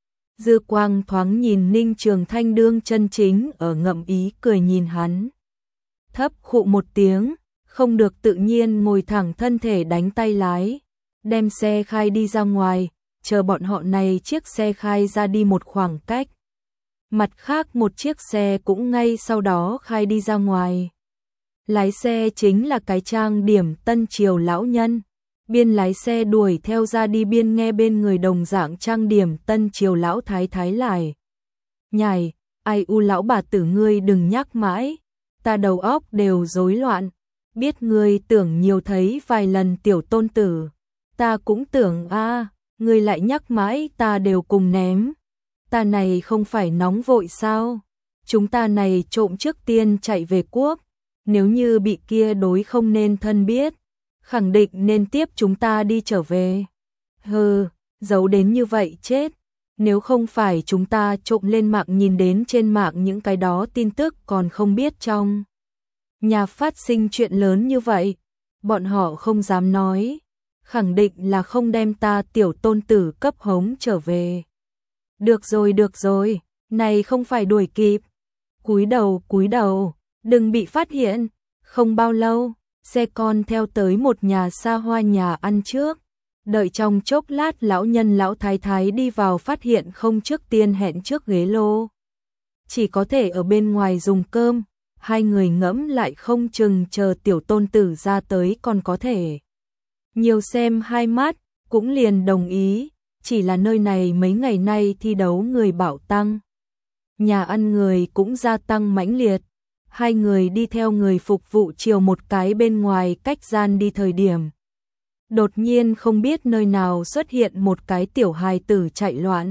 Dư quang thoáng nhìn Ninh Trường Thanh đương chân chính ở ngậm ý cười nhìn hắn. Thấp khụ một tiếng, không được tự nhiên ngồi thẳng thân thể đánh tay lái. Đem xe khai đi ra ngoài, chờ bọn họ này chiếc xe khai ra đi một khoảng cách. Mặt khác một chiếc xe cũng ngay sau đó khai đi ra ngoài. Lái xe chính là cái trang điểm tân triều lão nhân. Biên lái xe đuổi theo ra đi biên nghe bên người đồng dạng trang điểm tân triều lão thái thái lại. Nhảy, ai u lão bà tử ngươi đừng nhắc mãi, ta đầu óc đều rối loạn. Biết ngươi tưởng nhiều thấy vài lần tiểu tôn tử. Ta cũng tưởng a, à, ngươi lại nhắc mãi ta đều cùng ném. Ta này không phải nóng vội sao? Chúng ta này trộm trước tiên chạy về quốc. Nếu như bị kia đối không nên thân biết, khẳng định nên tiếp chúng ta đi trở về. Hừ, giấu đến như vậy chết. Nếu không phải chúng ta trộm lên mạng nhìn đến trên mạng những cái đó tin tức còn không biết trong nhà phát sinh chuyện lớn như vậy, bọn họ không dám nói. Khẳng định là không đem ta tiểu tôn tử cấp hống trở về. Được rồi được rồi, này không phải đuổi kịp. Cúi đầu cúi đầu, đừng bị phát hiện. Không bao lâu, xe con theo tới một nhà xa hoa nhà ăn trước. Đợi trong chốc lát lão nhân lão thái thái đi vào phát hiện không trước tiên hẹn trước ghế lô. Chỉ có thể ở bên ngoài dùng cơm. Hai người ngẫm lại không chừng chờ tiểu tôn tử ra tới còn có thể nhiều xem hai mắt, cũng liền đồng ý, chỉ là nơi này mấy ngày nay thi đấu người bảo tăng. Nhà ăn người cũng gia tăng mãnh liệt, hai người đi theo người phục vụ chiều một cái bên ngoài cách gian đi thời điểm. Đột nhiên không biết nơi nào xuất hiện một cái tiểu hài tử chạy loạn.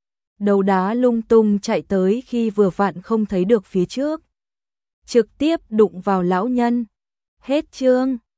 Đầu đá lung tung chạy tới khi vừa vặn không thấy được phía trước. Trực tiếp đụng vào lão nhân. Hết chương.